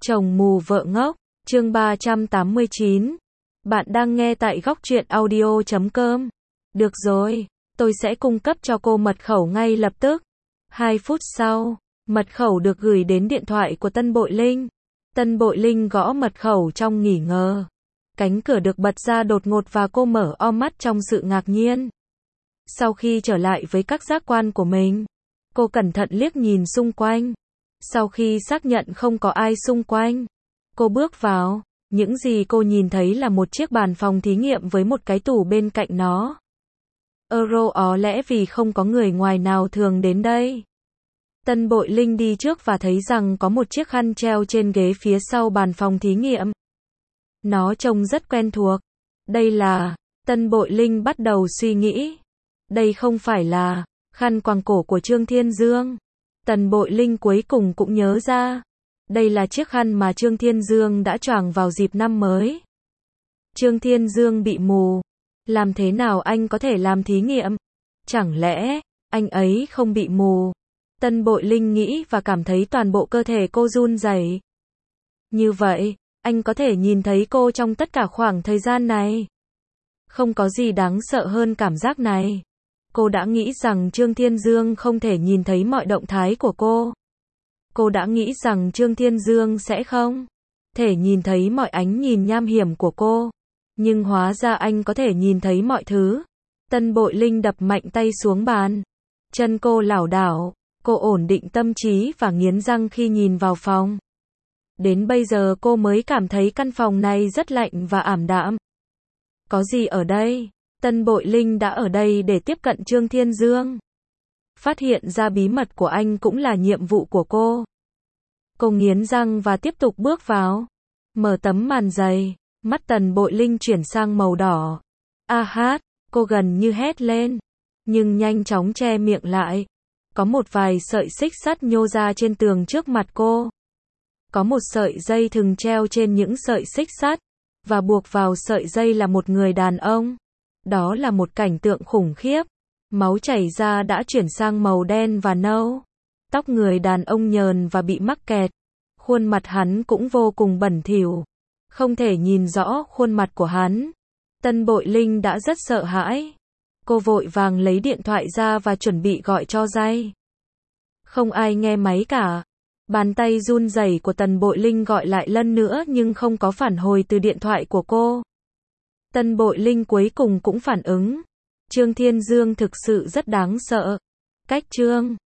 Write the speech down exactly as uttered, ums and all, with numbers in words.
Chồng mù vợ ngốc, chương ba trăm tám mươi chín. Bạn đang nghe tại góc truyện audio chấm com. Được rồi, tôi sẽ cung cấp cho cô mật khẩu ngay lập tức. Hai phút sau, mật khẩu được gửi đến điện thoại của Tân Bội Linh. Tân Bội Linh gõ mật khẩu trong nghỉ ngờ. Cánh cửa được bật ra đột ngột và cô mở o mắt trong sự ngạc nhiên. Sau khi trở lại với các giác quan của mình, cô cẩn thận liếc nhìn xung quanh. Sau khi xác nhận không có ai xung quanh, cô bước vào. Những gì cô nhìn thấy là một chiếc bàn phòng thí nghiệm với một cái tủ bên cạnh nó. Euro ó lẽ vì không có người ngoài nào thường đến đây. Tân Bội Linh đi trước và thấy rằng có một chiếc khăn treo trên ghế phía sau bàn phòng thí nghiệm. Nó trông rất quen thuộc. Đây là... Tân Bội Linh bắt đầu suy nghĩ. Đây không phải là khăn quàng cổ của Trương Thiên Dương. Tân Bội Linh cuối cùng cũng nhớ ra. Đây là chiếc khăn mà Trương Thiên Dương đã choàng vào dịp năm mới. Trương Thiên Dương bị mù. Làm thế nào anh có thể làm thí nghiệm? Chẳng lẽ anh ấy không bị mù? Tân Bội Linh nghĩ và cảm thấy toàn bộ cơ thể cô run rẩy. Như vậy, anh có thể nhìn thấy cô trong tất cả khoảng thời gian này. Không có gì đáng sợ hơn cảm giác này. Cô đã nghĩ rằng Trương Thiên Dương không thể nhìn thấy mọi động thái của cô. Cô đã nghĩ rằng Trương Thiên Dương sẽ không thể nhìn thấy mọi ánh nhìn nham hiểm của cô. Nhưng hóa ra anh có thể nhìn thấy mọi thứ. Tân Bội Linh đập mạnh tay xuống bàn. Chân cô lảo đảo. Cô ổn định tâm trí và nghiến răng khi nhìn vào phòng. Đến bây giờ cô mới cảm thấy căn phòng này rất lạnh và ảm đạm. Có gì ở đây? Tân Bội Linh đã ở đây để tiếp cận Trương Thiên Dương. Phát hiện ra bí mật của anh cũng là nhiệm vụ của cô. Cô nghiến răng và tiếp tục bước vào. Mở tấm màn dày. Mắt Tân Bội Linh chuyển sang màu đỏ. A hát, cô gần như hét lên. Nhưng nhanh chóng che miệng lại. Có một vài sợi xích sắt nhô ra trên tường trước mặt cô. Có một sợi dây thừng treo trên những sợi xích sắt. Và buộc vào sợi dây là một người đàn ông. Đó là một cảnh tượng khủng khiếp. Máu chảy ra đã chuyển sang màu đen và nâu. Tóc người đàn ông nhờn và bị mắc kẹt. Khuôn mặt hắn cũng vô cùng bẩn thỉu. Không thể nhìn rõ khuôn mặt của hắn. Tân Bội Linh đã rất sợ hãi. Cô vội vàng lấy điện thoại ra và chuẩn bị gọi cho Jay. Không ai nghe máy cả. Bàn tay run rẩy của Tân Bội Linh gọi lại lần nữa nhưng không có phản hồi từ điện thoại của cô. Tân Bội Linh cuối cùng cũng phản ứng. Trương Thiên Dương thực sự rất đáng sợ. Cách Trương